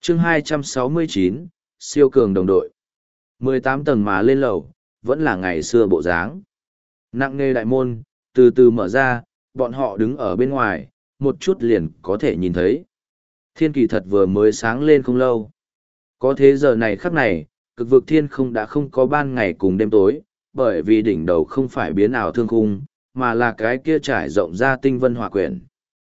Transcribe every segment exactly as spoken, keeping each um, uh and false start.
chương hai trăm sáu mươi chín, siêu cường đồng đội. mười tám tầng mà lên lầu, vẫn là ngày xưa bộ dáng. Nặng nề đại môn, từ từ mở ra, bọn họ đứng ở bên ngoài, một chút liền có thể nhìn thấy. Thiên kỳ thật vừa mới sáng lên không lâu. Có thế giờ này khắc này, cực vực thiên không đã không có ban ngày cùng đêm tối, bởi vì đỉnh đầu không phải biến ảo thương khung, mà là cái kia trải rộng ra tinh vân hỏa quyển.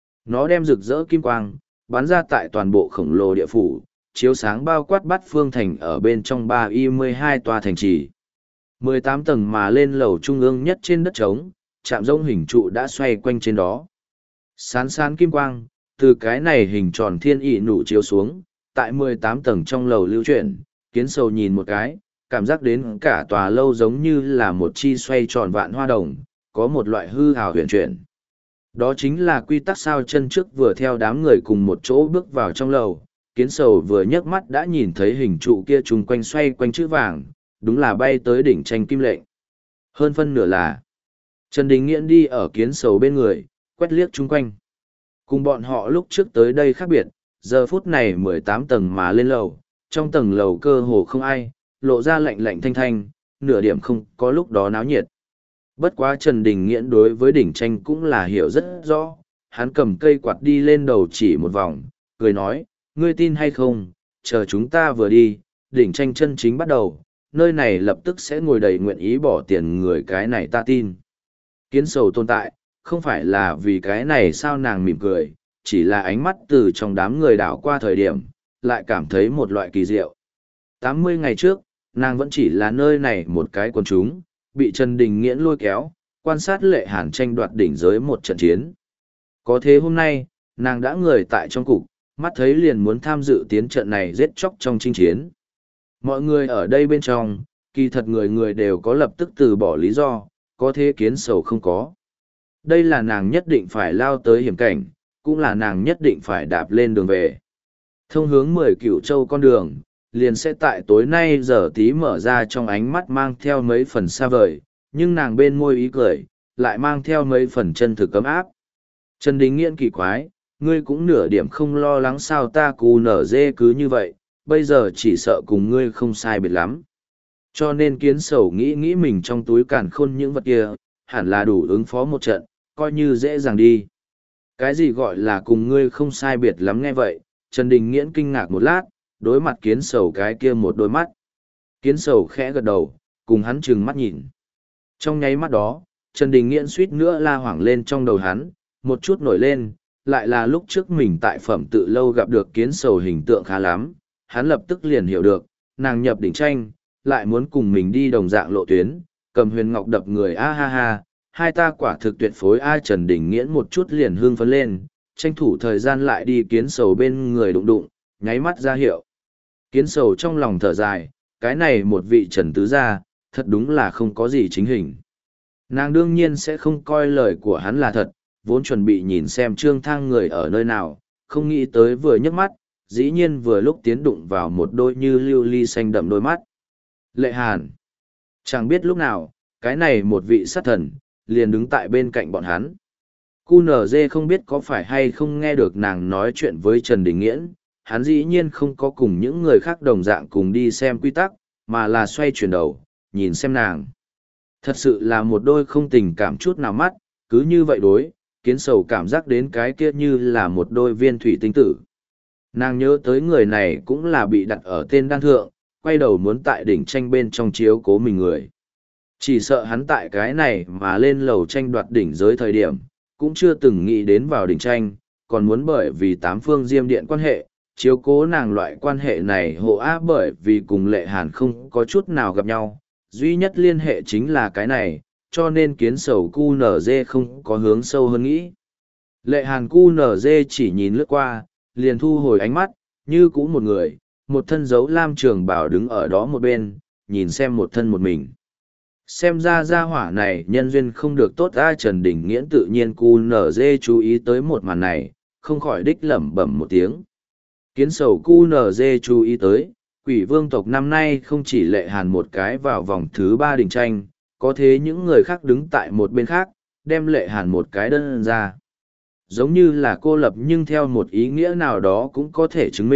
Nó đem rực rỡ kim quang, bắn ra tại toàn bộ khổng lồ địa phủ, chiếu sáng bao quát bát phương thành ở bên trong ba y mười hai tòa thành trì. mười tám tầng mà lên lầu trung ương nhất trên đất trống, chạm rông hình trụ đã xoay quanh trên đó. Sán sán kim quang, từ cái này hình tròn thiên ỷ nụ chiếu xuống, tại mười tám tầng trong lầu lưu chuyển, kiến sầu nhìn một cái, cảm giác đến cả tòa lâu giống như là một chi xoay tròn vạn hoa đồng, có một loại hư hào huyền chuyển. Đó chính là quy tắc sao chân trước vừa theo đám người cùng một chỗ bước vào trong lầu, kiến sầu vừa nhấc mắt đã nhìn thấy hình trụ kia chung quanh xoay quanh chữ vàng, đúng là bay tới đỉnh tranh kim lệnh. Hơn phân nửa là, Trần Đình Nghiễn đi ở kiến sầu bên người, quét liếc chung quanh. Cùng bọn họ lúc trước tới đây khác biệt, giờ phút này mười tám tầng mà lên lầu, trong tầng lầu cơ hồ không ai, lộ ra lạnh lạnh thanh thanh, nửa điểm không có lúc đó náo nhiệt. Bất quá Trần Đình Nghiễn đối với đỉnh tranh cũng là hiểu rất rõ, hắn cầm cây quạt đi lên đầu chỉ một vòng, cười nói, ngươi tin hay không, chờ chúng ta vừa đi, đỉnh tranh chân chính bắt đầu, nơi này lập tức sẽ ngồi đầy nguyện ý bỏ tiền người, cái này ta tin. Kiến sầu tồn tại, không phải là vì cái này sao nàng mỉm cười, chỉ là ánh mắt từ trong đám người đảo qua thời điểm, lại cảm thấy một loại kỳ diệu. tám mươi ngày trước, nàng vẫn chỉ là nơi này một cái quần chúng, bị Trần Đình Nghiễn lôi kéo, quan sát Lệ Hàn tranh đoạt đỉnh giới một trận chiến. Có thế hôm nay, nàng đã người tại trong cục, mắt thấy liền muốn tham dự tiến trận này giết chóc trong chinh chiến. Mọi người ở đây bên trong, kỳ thật người người đều có lập tức từ bỏ lý do, có thế kiến sầu không có. Đây là nàng nhất định phải lao tới hiểm cảnh, cũng là nàng nhất định phải đạp lên đường về. Thông hướng mười cửu châu con đường, liền sẽ tại tối nay giờ tí mở ra, trong ánh mắt mang theo mấy phần xa vời, nhưng nàng bên môi ý cười, lại mang theo mấy phần chân thực cấm áp. Trần Đình Nghiễn kỳ quái, ngươi cũng nửa điểm không lo lắng sao ta cù nở dê cứ như vậy, bây giờ chỉ sợ cùng ngươi không sai biệt lắm. Cho nên kiến sầu nghĩ nghĩ mình trong túi càn khôn những vật kia, hẳn là đủ ứng phó một trận, coi như dễ dàng đi. Cái gì gọi là cùng ngươi không sai biệt lắm nghe vậy, Trần Đình Nghiễn kinh ngạc một lát, đối mặt kiến sầu cái kia một đôi mắt. Kiến sầu khẽ gật đầu, cùng hắn trừng mắt nhìn. Trong nháy mắt đó, Trần Đình Nghiễn suýt nữa la hoảng lên trong đầu hắn, một chút nổi lên, lại là lúc trước mình tại phẩm tự lâu gặp được kiến sầu hình tượng khá lắm, hắn lập tức liền hiểu được, nàng nhập đỉnh tranh, lại muốn cùng mình đi đồng dạng lộ tuyến, cầm huyền ngọc đập người a ha ha, hai ta quả thực tuyệt phối a. Trần Đình Nghiễn một chút liền hương phấn lên, tranh thủ thời gian lại đi kiến sầu bên người đụng đụng, nháy mắt ra hiệu. Kiến sầu trong lòng thở dài, cái này một vị Trần Tứ Gia, thật đúng là không có gì chính hình. Nàng đương nhiên sẽ không coi lời của hắn là thật, vốn chuẩn bị nhìn xem Trương Thang người ở nơi nào, không nghĩ tới vừa nhấc mắt, dĩ nhiên vừa lúc tiến đụng vào một đôi như lưu ly xanh đậm đôi mắt. Lệ Hàn. Chẳng biết lúc nào, cái này một vị sát thần, liền đứng tại bên cạnh bọn hắn. Cu nở dê không biết có phải hay không nghe được nàng nói chuyện với Trần Đình Nghiễn, hắn dĩ nhiên không có cùng những người khác đồng dạng cùng đi xem quy tắc, mà là xoay chuyển đầu, nhìn xem nàng. Thật sự là một đôi không tình cảm chút nào mắt, cứ như vậy đối, kiến sầu cảm giác đến cái kia như là một đôi viên thủy tinh tử. Nàng nhớ tới người này cũng là bị đặt ở tên đan thượng, quay đầu muốn tại đỉnh tranh bên trong chiếu cố mình người. Chỉ sợ hắn tại cái này mà lên lầu tranh đoạt đỉnh giới thời điểm, cũng chưa từng nghĩ đến vào đỉnh tranh, còn muốn bởi vì tám phương diêm điện quan hệ, chiếu cố nàng loại quan hệ này hộ áp, bởi vì cùng Lệ Hàn không có chút nào gặp nhau, duy nhất liên hệ chính là cái này, cho nên kiến sầu cu nở dê không có hướng sâu hơn nghĩ. Lệ Hàn cu nở dê chỉ nhìn lướt qua, liền thu hồi ánh mắt, như cũ một người, một thân dấu lam trường bảo đứng ở đó một bên, nhìn xem một thân một mình. Xem ra gia hỏa này nhân duyên không được tốt. A. Trần Đình Nghiễn tự nhiên cu nở dê chú ý tới một màn này, không khỏi đích lẩm bẩm một tiếng. Kiến sầu cu nở dê chú ý tới, quỷ vương tộc năm nay không chỉ Lệ Hàn một cái vào vòng thứ ba đỉnh tranh, có thế những người khác đứng tại một bên khác, đem Lệ Hàn một cái đơn ra. Giống như là cô lập, nhưng theo một ý nghĩa nào đó cũng có thể chứng minh,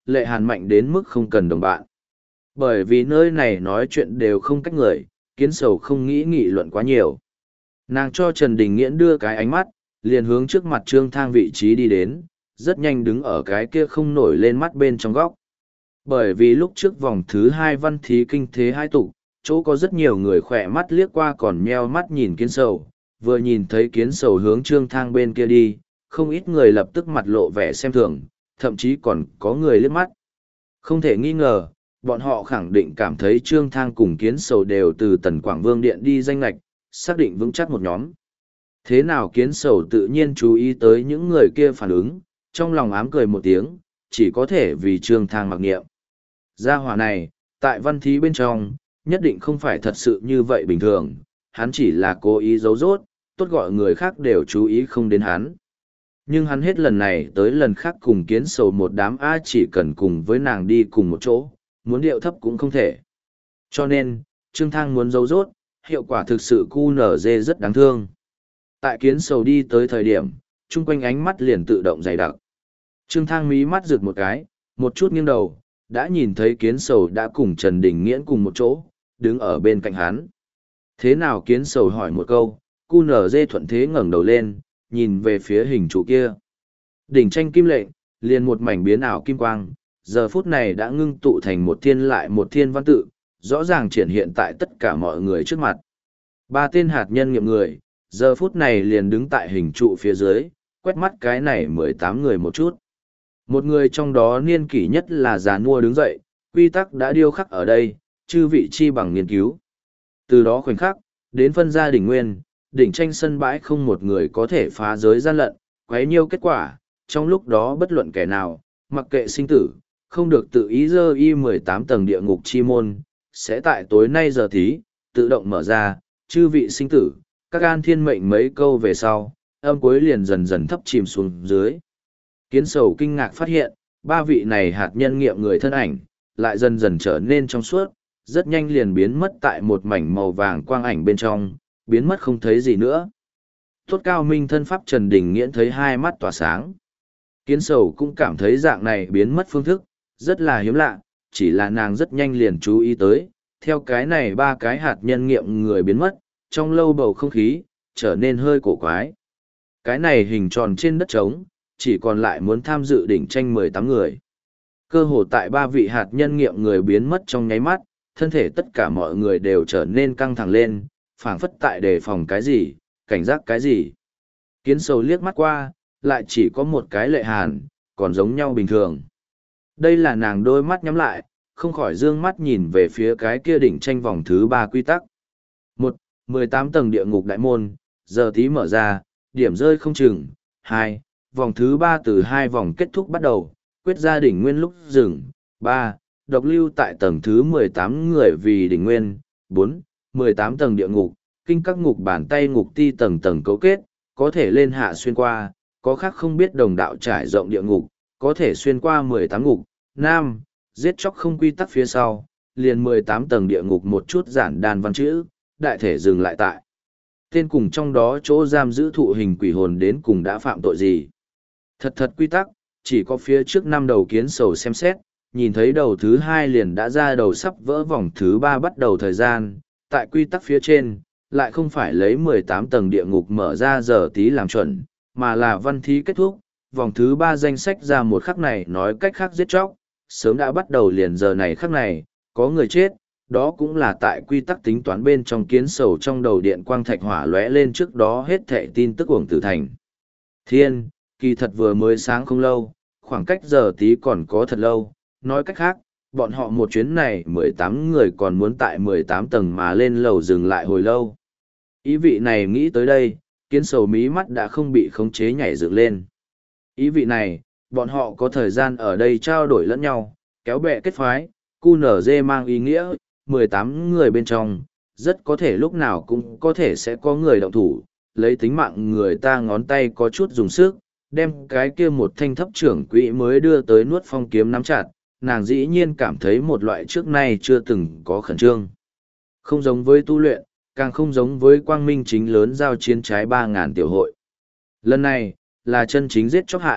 lệ hàn mạnh đến mức không cần đồng bạn. Bởi vì nơi này nói chuyện đều không cách người, kiến sầu không nghĩ nghị luận quá nhiều. Nàng cho Trần Đình Nghiễn đưa cái ánh mắt, liền hướng trước mặt Trương Thang vị trí đi đến, rất nhanh đứng ở cái kia không nổi lên mắt bên trong góc. Bởi vì lúc trước vòng thứ hai văn thí kinh thế hai tục, chỗ có rất nhiều người khỏe mắt liếc qua còn nheo mắt nhìn kiến sầu, vừa nhìn thấy kiến sầu hướng Trương Thang bên kia đi, không ít người lập tức mặt lộ vẻ xem thường, thậm chí còn có người liếc mắt. Không thể nghi ngờ, bọn họ khẳng định cảm thấy Trương Thang cùng kiến sầu đều từ Tần Quảng Vương Điện đi danh lạch, xác định vững chắc một nhóm. Thế nào kiến sầu tự nhiên chú ý tới những người kia phản ứng, trong lòng ám cười một tiếng, chỉ có thể vì Trương Thang mặc niệm. Gia hỏa này, tại văn thí bên trong, nhất định không phải thật sự như vậy bình thường, hắn chỉ là cố ý giấu rốt, tốt gọi người khác đều chú ý không đến hắn. Nhưng hắn hết lần này tới lần khác cùng kiến sầu một đám A chỉ cần cùng với nàng đi cùng một chỗ, muốn điệu thấp cũng không thể. Cho nên, Trương Thang muốn giấu rốt, hiệu quả thực sự cu nở dê rất đáng thương. Tại kiến sầu đi tới thời điểm, chung quanh ánh mắt liền tự động dày đặc. Trương Thang mí mắt rực một cái, một chút nghiêng đầu, đã nhìn thấy kiến sầu đã cùng Trần Đình Nghiễn cùng một chỗ, đứng ở bên cạnh hắn. Thế nào kiến sầu hỏi một câu, cu nở dê thuận thế ngẩng đầu lên, nhìn về phía hình trụ kia. Đỉnh tranh kim lệnh, liền một mảnh biến ảo kim quang, giờ phút này đã ngưng tụ thành một thiên lại một thiên văn tự, rõ ràng triển hiện tại tất cả mọi người trước mặt. Ba tên hạt nhân nghiệm người, giờ phút này liền đứng tại hình trụ phía dưới, quét mắt cái này mười tám người một chút. Một người trong đó niên kỷ nhất là già nua đứng dậy, quy tắc đã điêu khắc ở đây, chư vị chi bằng nghiên cứu. Từ đó khoảnh khắc, đến phân gia đỉnh nguyên, đỉnh tranh sân bãi không một người có thể phá giới gian lận, quấy nhiêu kết quả, trong lúc đó bất luận kẻ nào, mặc kệ sinh tử, không được tự ý dơ y mười tám tầng địa ngục chi môn, sẽ tại tối nay giờ thí, tự động mở ra, chư vị sinh tử, các an thiên mệnh mấy câu về sau, âm cuối liền dần dần thấp chìm xuống dưới. Kiến sầu kinh ngạc phát hiện, ba vị này hạt nhân nghiệm người thân ảnh, lại dần dần trở nên trong suốt, rất nhanh liền biến mất tại một mảnh màu vàng quang ảnh bên trong, biến mất không thấy gì nữa. Tốt cao minh thân pháp Trần Đình Nghiễn thấy hai mắt tỏa sáng. Kiến sầu cũng cảm thấy dạng này biến mất phương thức, rất là hiếm lạ, chỉ là nàng rất nhanh liền chú ý tới, theo cái này ba cái hạt nhân nghiệm người biến mất, trong lâu bầu không khí, trở nên hơi cổ quái. Cái này hình tròn trên đất trống, chỉ còn lại muốn tham dự đỉnh tranh mười tám người. Cơ hồ tại ba vị hạt nhân nghiệm người biến mất trong nháy mắt, thân thể tất cả mọi người đều trở nên căng thẳng lên, phảng phất tại đề phòng cái gì, cảnh giác cái gì. Kiến sầu liếc mắt qua, lại chỉ có một cái lệ hàn, còn giống nhau bình thường. Đây là nàng đôi mắt nhắm lại, không khỏi dương mắt nhìn về phía cái kia đỉnh tranh vòng thứ ba quy tắc. Một, mười tám tầng địa ngục đại môn, giờ tí mở ra, điểm rơi không chừng. Hai, vòng thứ ba từ hai vòng kết thúc bắt đầu, quyết ra đỉnh nguyên lúc dừng. Ba, độc lưu tại tầng thứ mười tám người vì đỉnh nguyên. Bốn, mười tám tầng địa ngục, kinh các ngục bàn tay ngục ti tầng tầng cấu kết, có thể lên hạ xuyên qua, có khác không biết đồng đạo trải rộng địa ngục, có thể xuyên qua mười tám ngục. Nam, giết chóc không quy tắc phía sau, liền mười tám tầng địa ngục một chút giản đàn văn chữ, đại thể dừng lại tại. Tên cùng trong đó chỗ giam giữ thụ hình quỷ hồn đến cùng đã phạm tội gì. Thật thật quy tắc, chỉ có phía trước năm đầu kiến sầu xem xét, nhìn thấy đầu thứ hai liền đã ra đầu sắp vỡ vòng thứ ba bắt đầu thời gian, tại quy tắc phía trên, lại không phải lấy mười tám tầng địa ngục mở ra giờ tí làm chuẩn, mà là văn thí kết thúc, vòng thứ ba danh sách ra một khắc này nói cách khác giết chóc, sớm đã bắt đầu liền giờ này khắc này, có người chết, đó cũng là tại quy tắc tính toán bên trong kiến sầu trong đầu điện quang thạch hỏa lóe lên trước đó hết thệ tin tức uổng tử thành. Thiên, kỳ thật vừa mới sáng không lâu, khoảng cách giờ tí còn có thật lâu, nói cách khác, bọn họ một chuyến này mười tám người còn muốn tại mười tám tầng mà lên lầu dừng lại hồi lâu. Ý vị này nghĩ tới đây, kiến sầu mí mắt đã không bị khống chế nhảy dựng lên. Ý vị này, bọn họ có thời gian ở đây trao đổi lẫn nhau, kéo bè kết phái, cu nở dê mang ý nghĩa, mười tám người bên trong, rất có thể lúc nào cũng có thể sẽ có người động thủ, lấy tính mạng người ta ngón tay có chút dùng sức, đem cái kia một thanh thấp trưởng quỹ mới đưa tới nuốt phong kiếm nắm chặt, nàng dĩ nhiên cảm thấy một loại trước nay chưa từng có khẩn trương. Không giống với tu luyện, càng không giống với quang minh chính lớn giao chiến trái ba ngàn tiểu hội. Lần này, là chân chính giết chóc hại,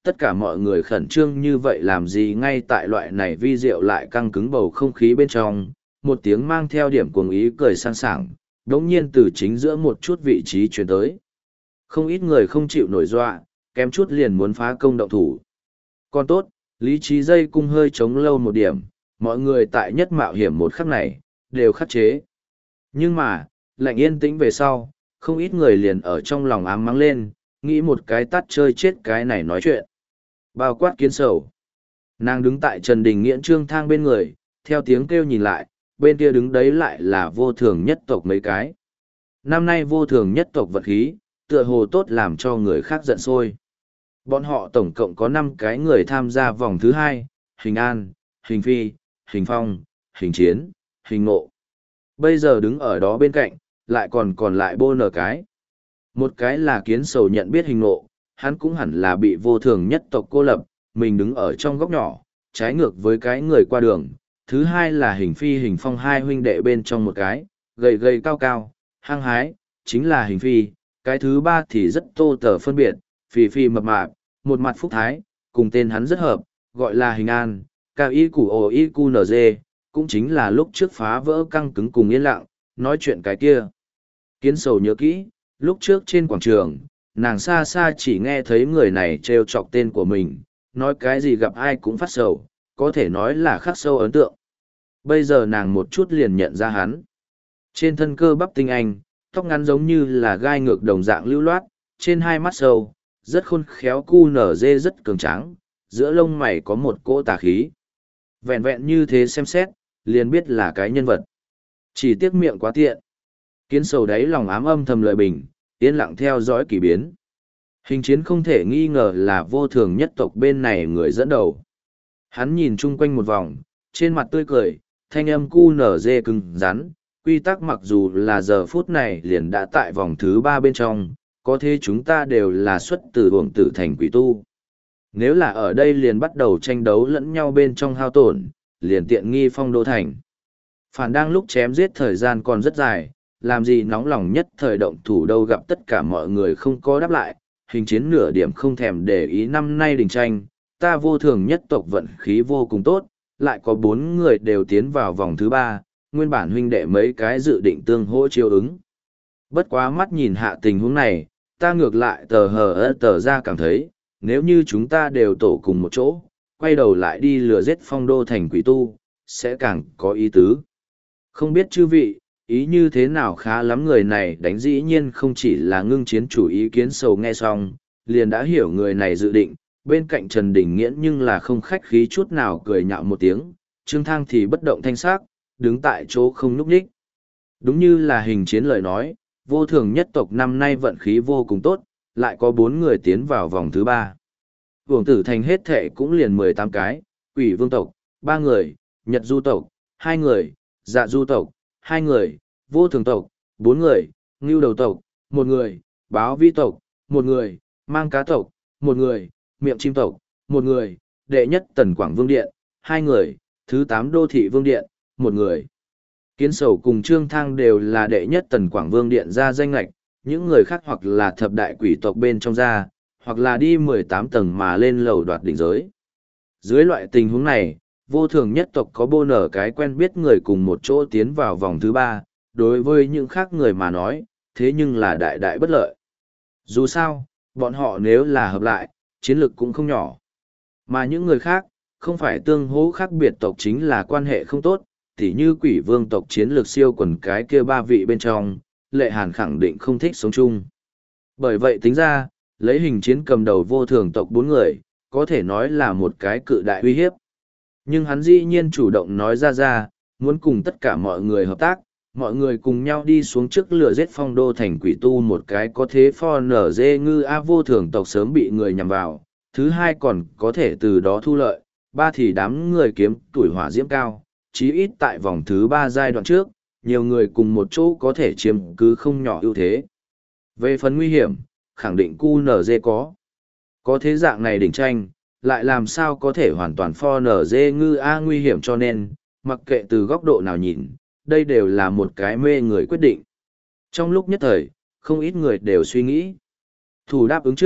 tất cả mọi người khẩn trương như vậy làm gì ngay tại loại này vi diệu lại căng cứng bầu không khí bên trong, một tiếng mang theo điểm cuồng ý cười sang sảng, đống nhiên từ chính giữa một chút vị trí chuyển tới. Không ít người không chịu nổi dọa, kém chút liền muốn phá công động thủ. Còn tốt, lý trí dây cung hơi chống lâu một điểm, mọi người tại nhất mạo hiểm một khắc này, đều khắc chế. Nhưng mà, lạnh yên tĩnh về sau, không ít người liền ở trong lòng ám mắng lên, nghĩ một cái tắt chơi chết cái này nói chuyện. Bao quát kiến sầu. Nàng đứng tại Trần Đình Nghiễn Trương Thang bên người, theo tiếng kêu nhìn lại, bên kia đứng đấy lại là vô thường nhất tộc mấy cái. Năm nay vô thường nhất tộc vật khí, tựa hồ tốt làm cho người khác giận sôi. Bọn họ tổng cộng có năm cái người tham gia vòng thứ hai, hình an, hình phi, hình phong, hình chiến, hình ngộ. Bây giờ đứng ở đó bên cạnh, lại còn còn lại bô nở cái. Một cái là kiến sầu nhận biết hình ngộ, hắn cũng hẳn là bị vô thường nhất tộc cô lập, mình đứng ở trong góc nhỏ, trái ngược với cái người qua đường. Thứ hai là hình phi hình phong hai huynh đệ bên trong một cái, gầy gầy cao cao, hăng hái, chính là hình phi. Cái thứ ba thì rất tô tở phân biệt, phì phì mập mạp, một mặt phúc thái, cùng tên hắn rất hợp, gọi là hình an, cao y củ ồ y cu nở dê, cũng chính là lúc trước phá vỡ căng cứng cùng yên lặng, nói chuyện cái kia. Kiến sầu nhớ kỹ, lúc trước trên quảng trường, nàng xa xa chỉ nghe thấy người này trêu chọc tên của mình, nói cái gì gặp ai cũng phát sầu, có thể nói là khắc sâu ấn tượng. Bây giờ nàng một chút liền nhận ra hắn. Trên thân cơ bắp tinh anh, tóc ngắn giống như là gai ngược đồng dạng lưu loát, trên hai mắt sâu, rất khôn khéo cu nở dê rất cường tráng, giữa lông mày có một cỗ tà khí. Vẹn vẹn như thế xem xét, liền biết là cái nhân vật. Chỉ tiếc miệng quá tiện. Kiến sầu đáy lòng ám âm thầm lợi bình, yên lặng theo dõi kỳ biến. Hình chiến không thể nghi ngờ là vô thường nhất tộc bên này người dẫn đầu. Hắn nhìn chung quanh một vòng, trên mặt tươi cười, thanh âm cu nở dê cứng rắn, quy tắc mặc dù là giờ phút này liền đã tại vòng thứ ba bên trong, có thế chúng ta đều là xuất từ hưởng tử thành quỷ tu. Nếu là ở đây liền bắt đầu tranh đấu lẫn nhau bên trong hao tổn, liền tiện nghi phong đô thành. Phản đang lúc chém giết thời gian còn rất dài, làm gì nóng lòng nhất thời động thủ đâu gặp tất cả mọi người không có đáp lại, hình chiến nửa điểm không thèm để ý năm nay đình tranh, ta vô thường nhất tộc vận khí vô cùng tốt, lại có bốn người đều tiến vào vòng thứ ba, nguyên bản huynh đệ mấy cái dự định tương hỗ chiêu ứng. Bất quá mắt nhìn hạ tình huống này, ta ngược lại tờ hờ ơ tờ ra cảm thấy, nếu như chúng ta đều tổ cùng một chỗ, quay đầu lại đi lừa giết phong đô thành quỷ tu, sẽ càng có ý tứ. Không biết chư vị, ý như thế nào khá lắm người này đánh dĩ nhiên không chỉ là ngưng chiến chủ ý kiến sầu nghe xong, liền đã hiểu người này dự định, bên cạnh Trần Đình Nghiễn nhưng là không khách khí chút nào cười nhạo một tiếng, Trương Thang thì bất động thanh sắc, đứng tại chỗ không núp đích. Đúng như là hình chiến lời nói, vô thường nhất tộc năm nay vận khí vô cùng tốt, lại có bốn người tiến vào vòng thứ ba. Vương tử thành hết thệ cũng liền mười tám cái, quỷ vương tộc, ba người, nhật du tộc, hai người, dạ du tộc, hai người, vô thường tộc, bốn người, ngưu đầu tộc, một người, báo vi tộc, một người, mang cá tộc, một người, miệng chim tộc, một người, đệ nhất tần quảng vương điện, hai người, thứ tám đô thị vương điện, một người. Kiến sầu cùng Trương Thang đều là đệ nhất tần quảng vương điện ra danh lạch, những người khác hoặc là thập đại quỷ tộc bên trong ra, hoặc là đi mười tám tầng mà lên lầu đoạt đỉnh giới. Dưới loại tình huống này, vô thường nhất tộc có bô nở cái quen biết người cùng một chỗ tiến vào vòng thứ ba, đối với những khác người mà nói, thế nhưng là đại đại bất lợi. Dù sao, bọn họ nếu là hợp lại, chiến lược cũng không nhỏ. Mà những người khác, không phải tương hỗ khác biệt tộc chính là quan hệ không tốt, tỉ như quỷ vương tộc chiến lược siêu quần cái kia ba vị bên trong, Lệ Hàn khẳng định không thích sống chung. Bởi vậy tính ra, lấy hình chiến cầm đầu vô thường tộc bốn người, có thể nói là một cái cự đại uy hiếp. Nhưng hắn dĩ nhiên chủ động nói ra ra, muốn cùng tất cả mọi người hợp tác, mọi người cùng nhau đi xuống trước lửa giết phong đô thành quỷ tu một cái có thế pho nở dê ngư a vô thường tộc sớm bị người nhằm vào, thứ hai còn có thể từ đó thu lợi, ba thì đám người kiếm tuổi hỏa diễm cao, chí ít tại vòng thứ ba giai đoạn trước, nhiều người cùng một chỗ có thể chiếm cứ không nhỏ ưu thế. Về phần nguy hiểm, khẳng định cu nở dê có. Có thế dạng này đỉnh tranh, lại làm sao có thể hoàn toàn pho nở dê ngư a nguy hiểm cho nên, mặc kệ từ góc độ nào nhìn, đây đều là một cái mê người quyết định. Trong lúc nhất thời, không ít người đều suy nghĩ. Thủ đáp ứng trước,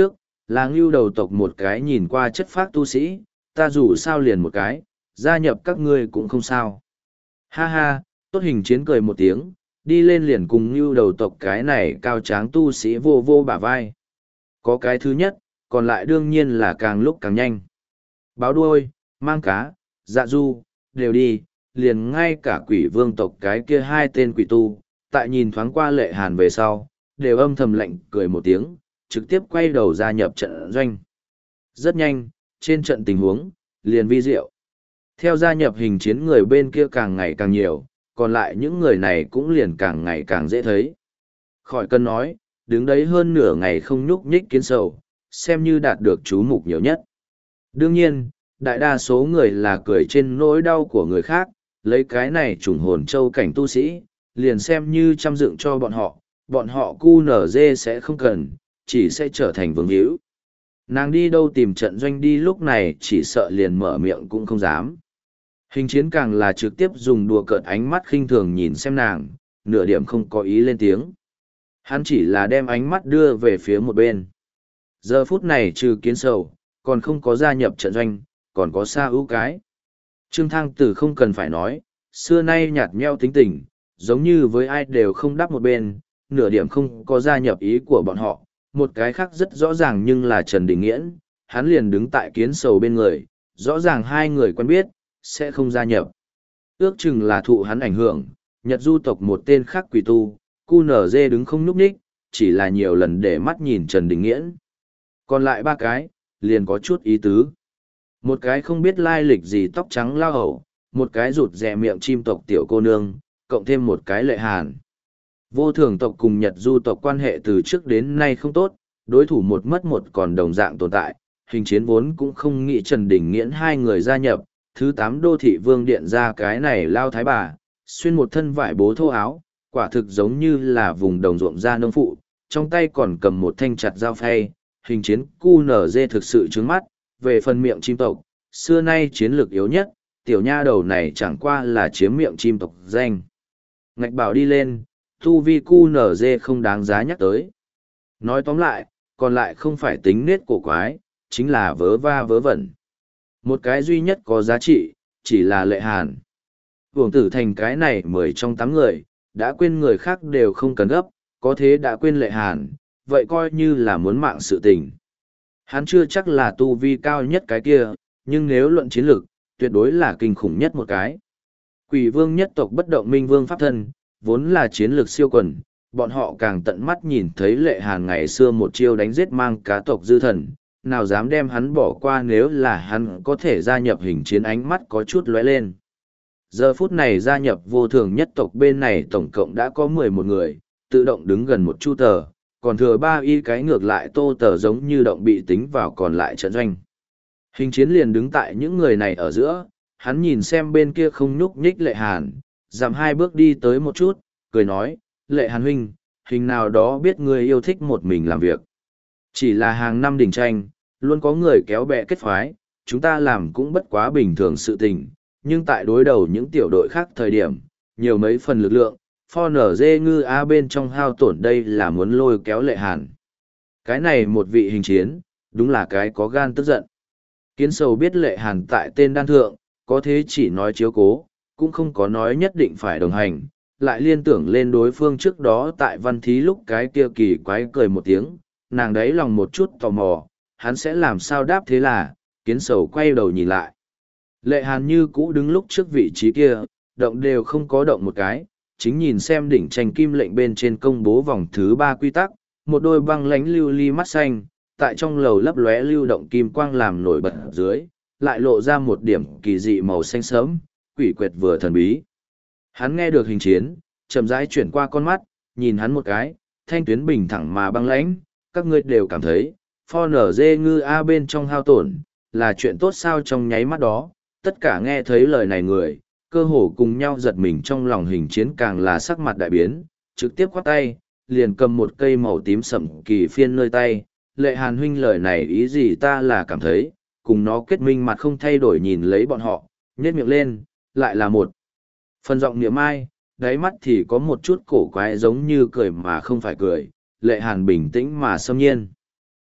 là ngưu đầu tộc một cái nhìn qua chất phác tu sĩ, ta dù sao liền một cái, gia nhập các ngươi cũng không sao. Ha ha, tốt hình chiến cười một tiếng, đi lên liền cùng ngưu đầu tộc cái này cao tráng tu sĩ vô vô bả vai. Có cái thứ nhất, còn lại đương nhiên là càng lúc càng nhanh. Báo đuôi, mang cá, dạ du, đều đi, liền ngay cả quỷ vương tộc cái kia hai tên quỷ tu, tại nhìn thoáng qua Lệ Hàn về sau, đều âm thầm lạnh cười một tiếng, trực tiếp quay đầu gia nhập trận doanh. Rất nhanh, trên trận tình huống, liền vi diệu. Theo gia nhập hình chiến người bên kia càng ngày càng nhiều, còn lại những người này cũng liền càng ngày càng dễ thấy. Khỏi cần nói, đứng đấy hơn nửa ngày không nhúc nhích kiến sầu, xem như đạt được chú mục nhiều nhất. Đương nhiên, đại đa số người là cười trên nỗi đau của người khác, lấy cái này trùng hồn châu cảnh tu sĩ, liền xem như chăm dựng cho bọn họ, bọn họ cu nở dê sẽ không cần, chỉ sẽ trở thành vương hữu. Nàng đi đâu tìm trận doanh đi lúc này chỉ sợ liền mở miệng cũng không dám. Hình chiến càng là trực tiếp dùng đùa cợt ánh mắt khinh thường nhìn xem nàng, nửa điểm không có ý lên tiếng. Hắn chỉ là đem ánh mắt đưa về phía một bên. Giờ phút này trừ kiến sầu, còn không có gia nhập trận doanh, còn có xa ưu cái. Trương Thăng Tử không cần phải nói, xưa nay nhạt nhẽo tính tình, giống như với ai đều không đáp một bên, nửa điểm không có gia nhập ý của bọn họ. Một cái khác rất rõ ràng nhưng là Trần Đình Nghiễn, hắn liền đứng tại kiến sầu bên người, rõ ràng hai người quen biết, sẽ không gia nhập. Ước chừng là thụ hắn ảnh hưởng, Nhật du tộc một tên khác quỷ tu, cu nở dê đứng không nhúc nhích, chỉ là nhiều lần để mắt nhìn Trần Đình Nghiễn. Còn lại ba cái, liền có chút ý tứ. Một cái không biết lai lịch gì tóc trắng lao hầu, một cái rụt rè miệng chim tộc tiểu cô nương, cộng thêm một cái Lệ Hàn. Vô thường tộc cùng Nhật du tộc quan hệ từ trước đến nay không tốt, đối thủ một mất một còn đồng dạng tồn tại, hình chiến vốn cũng không nghĩ Trần Đình Nghiễn hai người gia nhập, thứ tám đô thị vương điện ra cái này lao thái bà, xuyên một thân vải bố thô áo, quả thực giống như là vùng đồng ruộng ra nông phụ, trong tay còn cầm một thanh chặt dao phay, hình chiến cu nở dê thực sự trướng mắt, về phần miệng chim tộc, xưa nay chiến lược yếu nhất, tiểu nha đầu này chẳng qua là chiếm miệng chim tộc danh. Ngạch bảo đi lên, tu vi cu nở dê không đáng giá nhắc tới. Nói tóm lại, còn lại không phải tính nết cổ quái, chính là vớ va vớ vẩn. Một cái duy nhất có giá trị, chỉ là Lệ Hàn. Vương tử thành cái này mười trong tám người, đã quên người khác đều không cần gấp, có thế đã quên Lệ Hàn, vậy coi như là muốn mạng sự tình. Hắn chưa chắc là tu vi cao nhất cái kia, nhưng nếu luận chiến lược, tuyệt đối là kinh khủng nhất một cái. Quỷ vương nhất tộc bất động minh vương pháp thân, vốn là chiến lược siêu quần, bọn họ càng tận mắt nhìn thấy Lệ Hàn ngày xưa một chiêu đánh giết mang cá tộc dư thần, nào dám đem hắn bỏ qua nếu là hắn có thể gia nhập hình chiến ánh mắt có chút lóe lên. Giờ phút này gia nhập vô thường nhất tộc bên này tổng cộng đã có mười một người, tự động đứng gần một chu tờ, còn thừa ba y cái ngược lại tô tờ giống như động bị tính vào còn lại trận doanh. Hình chiến liền đứng tại những người này ở giữa, hắn nhìn xem bên kia không nhúc nhích Lệ Hàn, giảm hai bước đi tới một chút, cười nói, Lệ Hàn huynh, hình nào đó biết người yêu thích một mình làm việc. Chỉ là hàng năm đỉnh tranh, luôn có người kéo bè kết phái, chúng ta làm cũng bất quá bình thường sự tình, nhưng tại đối đầu những tiểu đội khác thời điểm, nhiều mấy phần lực lượng, pho nở dê ngư A bên trong hao tổn đây là muốn lôi kéo Lệ Hàn. Cái này một vị hình chiến, đúng là cái có gan tức giận. Kiến sầu biết Lệ Hàn tại tên đan thượng, có thế chỉ nói chiếu cố, cũng không có nói nhất định phải đồng hành, lại liên tưởng lên đối phương trước đó tại văn thí lúc cái kia kỳ quái cười một tiếng, nàng đấy lòng một chút tò mò, hắn sẽ làm sao đáp thế là, kiến sầu quay đầu nhìn lại. Lệ Hàn như cũ đứng lúc trước vị trí kia, động đều không có động một cái, chính nhìn xem đỉnh tranh kim lệnh bên trên công bố vòng thứ ba quy tắc, một đôi băng lánh lưu ly mắt xanh, tại trong lầu lấp lóe lưu động kim quang làm nổi bật dưới, lại lộ ra một điểm kỳ dị màu xanh sớm, quỷ quyệt vừa thần bí. Hắn nghe được hình chiến, chậm rãi chuyển qua con mắt, nhìn hắn một cái, thanh tuyến bình thẳng mà băng lãnh, các ngươi đều cảm thấy, pho nở dê ngư A bên trong hao tổn, là chuyện tốt sao trong nháy mắt đó, tất cả nghe thấy lời này người, cơ hồ cùng nhau giật mình trong lòng hình chiến càng là sắc mặt đại biến, trực tiếp khoát tay, liền cầm một cây màu tím sậm kỳ phiên nơi tay, Lệ Hàn huynh lời này ý gì ta là cảm thấy, cùng nó kết minh mặt không thay đổi nhìn lấy bọn họ, nhếch miệng lên, lại là một phần giọng niệm ai, đáy mắt thì có một chút cổ quái giống như cười mà không phải cười, Lệ Hàn bình tĩnh mà xâm nhiên.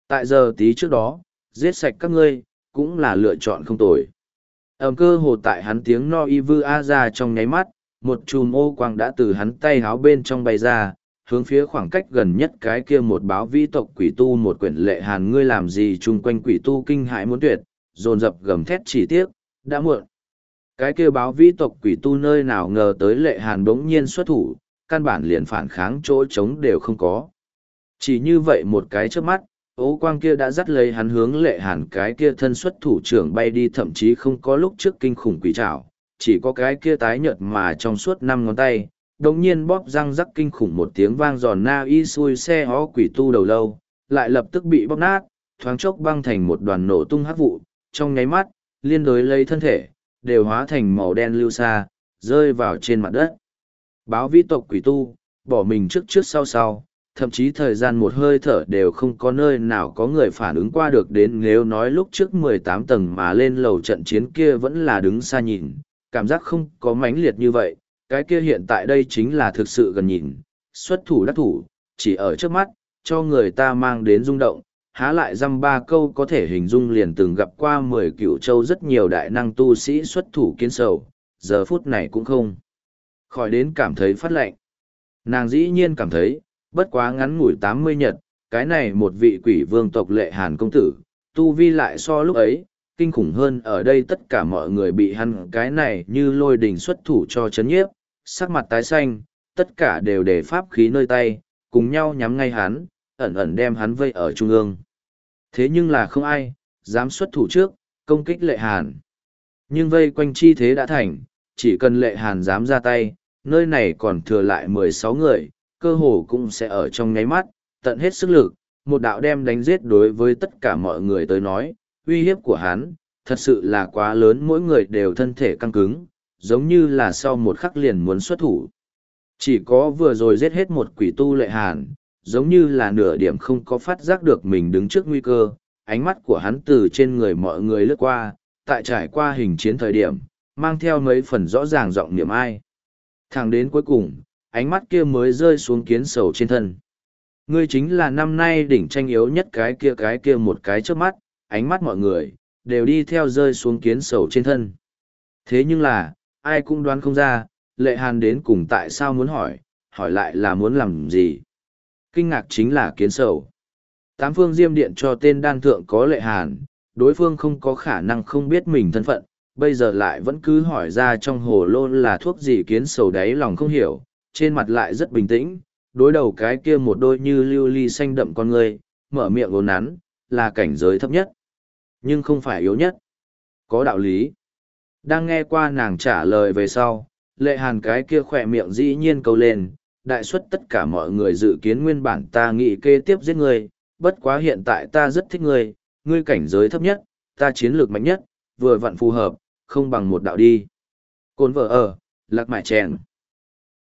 Tại giờ tí trước đó, giết sạch các ngươi, cũng là lựa chọn không tồi. Ẩm cơ hồ tại hắn tiếng no y vư a ra trong nháy mắt, một chùm ô quang đã từ hắn tay háo bên trong bay ra, hướng phía khoảng cách gần nhất cái kia một báo vĩ tộc quỷ tu một quyển lệ hàn ngươi làm gì chung quanh quỷ tu kinh hãi muốn tuyệt, dồn dập gầm thét chỉ tiếc, đã muộn. Cái kia báo vĩ tộc quỷ tu nơi nào ngờ tới lệ hàn bỗng nhiên xuất thủ, căn bản liền phản kháng chỗ trống đều không có. Chỉ như vậy một cái trước mắt, ố quang kia đã dắt lấy hắn hướng lệ hàn cái kia thân xuất thủ trưởng bay đi, thậm chí không có lúc trước kinh khủng quỷ trảo, chỉ có cái kia tái nhợt mà trong suốt năm ngón tay, đồng nhiên bóp răng rắc kinh khủng một tiếng vang giòn na y xui xe hó quỷ tu đầu lâu, lại lập tức bị bóp nát, thoáng chốc băng thành một đoàn nổ tung hắc vụ, trong nháy mắt, liên đối lấy thân thể, đều hóa thành màu đen lưu xa, rơi vào trên mặt đất. Báo vĩ tộc quỷ tu, bỏ mình trước trước sau sau, thậm chí thời gian một hơi thở đều không có nơi nào có người phản ứng qua được đến, nếu nói lúc trước mười tám tầng mà lên lầu trận chiến kia vẫn là đứng xa nhìn, cảm giác không có mãnh liệt như vậy, cái kia hiện tại đây chính là thực sự gần nhìn, xuất thủ đắc thủ, chỉ ở trước mắt, cho người ta mang đến rung động, há lại dăm ba câu có thể hình dung liền từng gặp qua mười cựu châu rất nhiều đại năng tu sĩ xuất thủ kiến sầu, giờ phút này cũng không khỏi đến cảm thấy phát lạnh. Nàng dĩ nhiên cảm thấy, bất quá ngắn ngủi tám mươi nhật, cái này một vị quỷ vương tộc lệ hàn công tử, tu vi lại so lúc ấy, kinh khủng hơn. Ở đây tất cả mọi người bị hắn cái này như lôi đình xuất thủ cho chấn nhiếp, sắc mặt tái xanh, tất cả đều để pháp khí nơi tay, cùng nhau nhắm ngay hắn, ẩn ẩn đem hắn vây ở trung ương. Thế nhưng là không ai dám xuất thủ trước, công kích lệ hàn. Nhưng vây quanh chi thế đã thành, chỉ cần lệ hàn dám ra tay, nơi này còn thừa lại mười sáu người, cơ hồ cũng sẽ ở trong nháy mắt, tận hết sức lực, một đạo đem đánh giết. Đối với tất cả mọi người tới nói, uy hiếp của hắn, thật sự là quá lớn, mỗi người đều thân thể căng cứng, giống như là sau một khắc liền muốn xuất thủ. Chỉ có vừa rồi giết hết một quỷ tu lệ hàn, giống như là nửa điểm không có phát giác được mình đứng trước nguy cơ, ánh mắt của hắn từ trên người mọi người lướt qua, tại trải qua hình chiến thời điểm, mang theo mấy phần rõ ràng giọng niệm ai. Thẳng đến cuối cùng, ánh mắt kia mới rơi xuống kiến sầu trên thân. Ngươi chính là năm nay đỉnh tranh yếu nhất cái kia cái kia một cái trước mắt, ánh mắt mọi người, đều đi theo rơi xuống kiến sầu trên thân. Thế nhưng là, ai cũng đoán không ra, lệ hàn đến cùng tại sao muốn hỏi, hỏi lại là muốn làm gì. Kinh ngạc chính là kiến sầu. Tám phương diêm điện cho tên đan thượng có lệ hàn, đối phương không có khả năng không biết mình thân phận, bây giờ lại vẫn cứ hỏi ra trong hồ lô là thuốc gì. Kiến sầu đáy lòng không hiểu, trên mặt lại rất bình tĩnh, đối đầu cái kia một đôi như lưu ly xanh đậm con người, mở miệng ốn nắn, là cảnh giới thấp nhất, nhưng không phải yếu nhất. Có đạo lý. Đang nghe qua nàng trả lời về sau, lệ hàn cái kia khỏe miệng dĩ nhiên câu lên, đại suất tất cả mọi người dự kiến nguyên bản ta nghĩ kế tiếp giết ngươi, bất quá hiện tại ta rất thích ngươi, ngươi cảnh giới thấp nhất, ta chiến lược mạnh nhất, vừa vặn phù hợp, không bằng một đạo đi. Cồn vợ ở, lạc mại chèn.